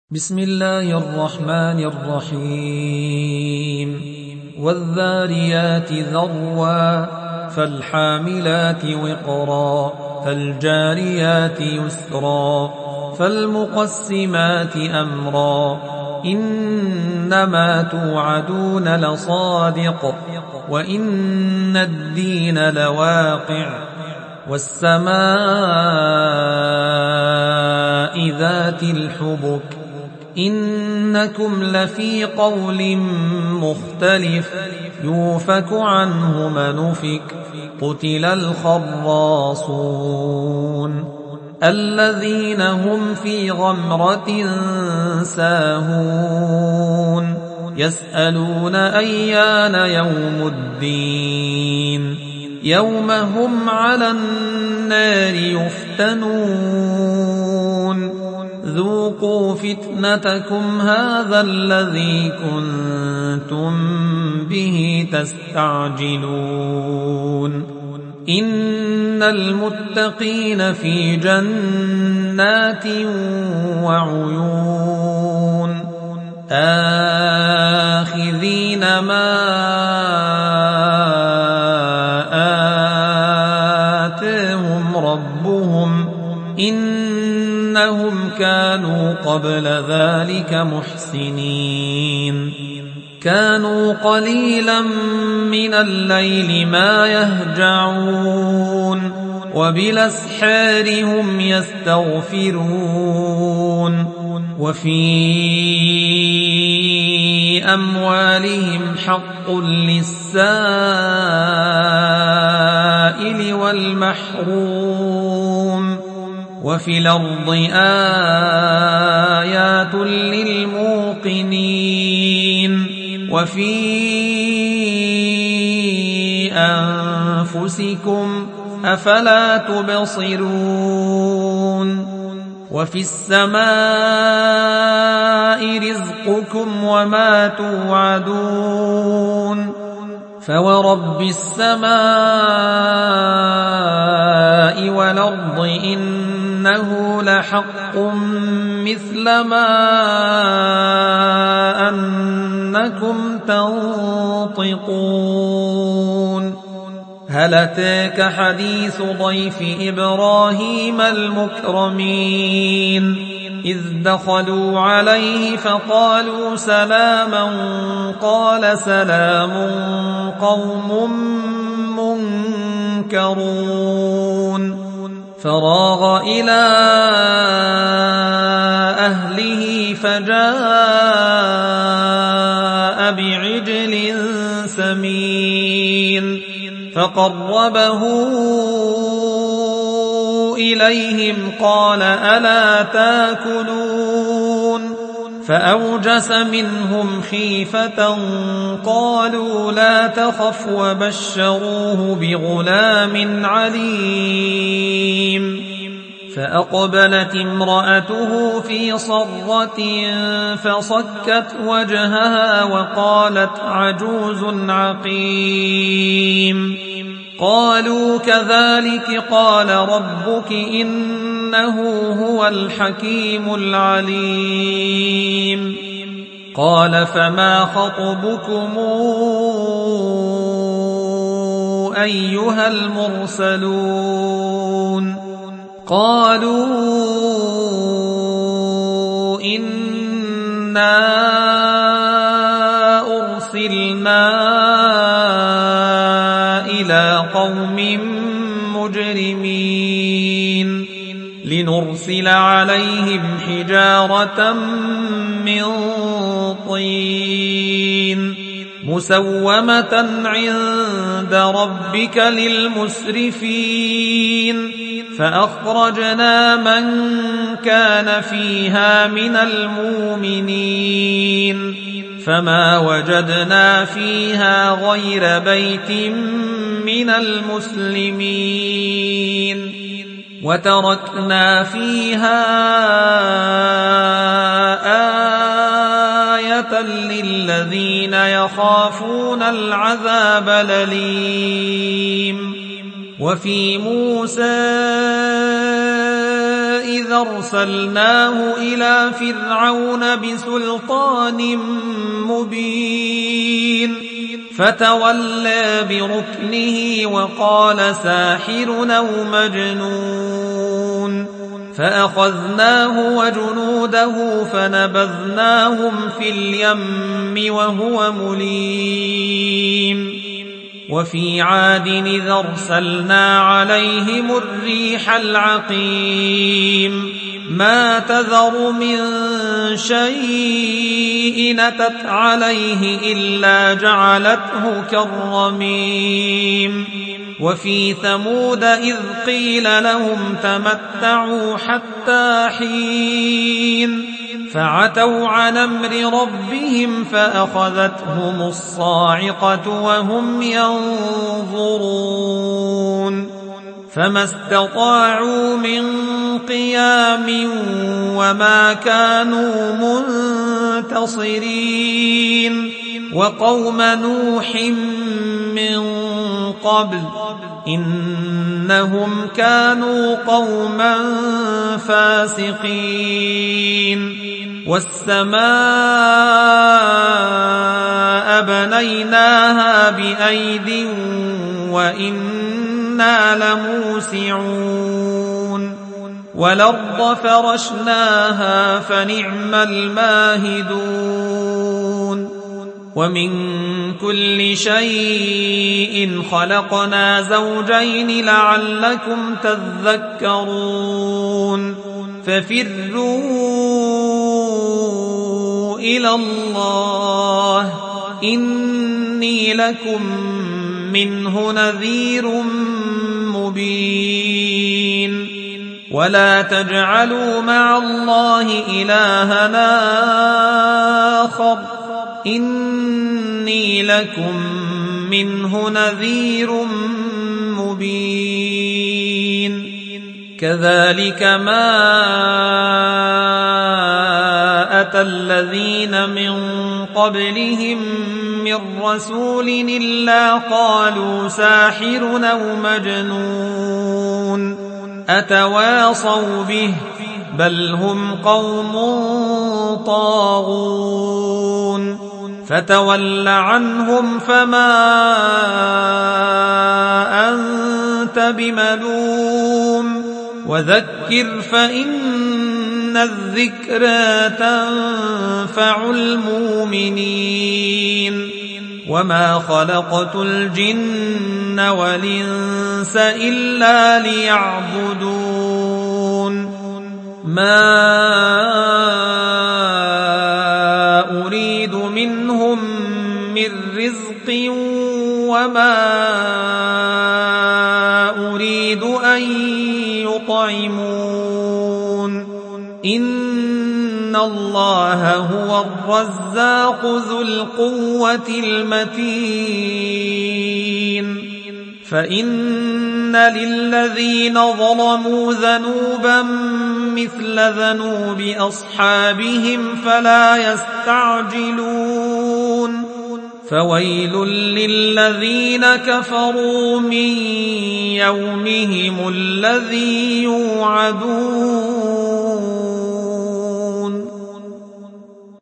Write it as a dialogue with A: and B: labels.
A: بسم الله الرحمن الرحيم والذاريات ذروا فالحاملات وقرا فالجاريات يسرا فالمقسمات أمرا إنما توعدون لصادق وإن الدين لواقع والسماء ذات الحبك إنكم لفي قول مختلف يوفك عنه من أفك قتل الخراصون الذين هم في غمرة ساهون يسألون أيان يوم الدين يوم هم على النار يفتنون ذوقوا فتنتكم هذا الذي كنتم به تستعجلون إن المتقين في جنات وعيون آخذين ما آتاهم ربهم إنهم كانوا قبل ذلك محسنين كانوا قليلا من الليل ما يهجعون وبالأسحار هم يستغفرون وفي أموالهم حق للسائل والمحروم وفي الأرض آيات للموقنين وفي أنفسكم أفلا تبصرون وفي السماء رزقكم وما توعدون فورب السماء والأرض إنه لحق مثل ما أنكم تنطقون هل أتاك حديث ضيف إبراهيم المكرمين إذ دخلوا عليه فقالوا سلاما قال سلام قوم منكرون فراغ إلى أهله فجاء بعجل سمين فقربه إليهم قال ألا تاكلون فأوجس منهم خيفة قالوا لا تخف وبشروه بغلام عليم فأقبلت امرأته في صرة فصكت وجهها وقالت عجوز عقيم قالوا كذلك قال ربك إنه هو الحكيم العليم قال فما خطبكم أيها المرسلون قالوا إنا أرسلنا إلى قوم مجرمين لنرسل عليهم حجارة من طين مسومة عند ربك للمسرفين فأخرجنا من كان فيها من المؤمنين فما وجدنا فيها غير بيت من المسلمين وتركنا فيها آية للذين يخافون العذاب الأليم وفي موسى إذ أرسلناه إلى فرعون بسلطان مبين فتولى بركنه وقال ساحر أو مجنون فأخذناه وجنوده فنبذناهم في اليم وهو مليم وفي عاد إذ أرسلنا عليهم الريح العقيم ما تذر من شيء أتت عليه إلا جعلته كالرميم وفي ثمود إذ قيل لهم تمتعوا حتى حين فعتوا عن أمر ربهم فأخذتهم الصاعقة وهم ينظرون فما استطاعوا من قيام وما كانوا منتصرين وقوم نوح من قبل إنهم كانوا قوما فاسقين والسماء بنيناها بأيد وإنا لموسعون والأرض فرشناها فنعم الماهدون ومن كل شيء خلقنا زوجين لعلكم تذكرون ففروا إلى الله إني لكم منه نذير مبين ولا تجعلوا مع الله إلهنا آخر إني لكم منه نذير مبين كذلك ما أتى الذين من قبلهم من رسول إلا قالوا ساحر أو مجنون أتواصوا به بل هم قوم طاغون فتول عنهم فما أنت بملوم وذكر فإن الذكرى تنفع المؤمنين وما خلقت الجن والإنس إلا ليعبدون ما أريد منهم من رزق وما أريد أن يطعمون إن الله هو الرزاق ذو القوة المتين فإن للذين ظلموا ذنوبا مثل ذنوب أصحابهم فلا يستعجلون فويل للذين كفروا من يومهم الذي يوعدون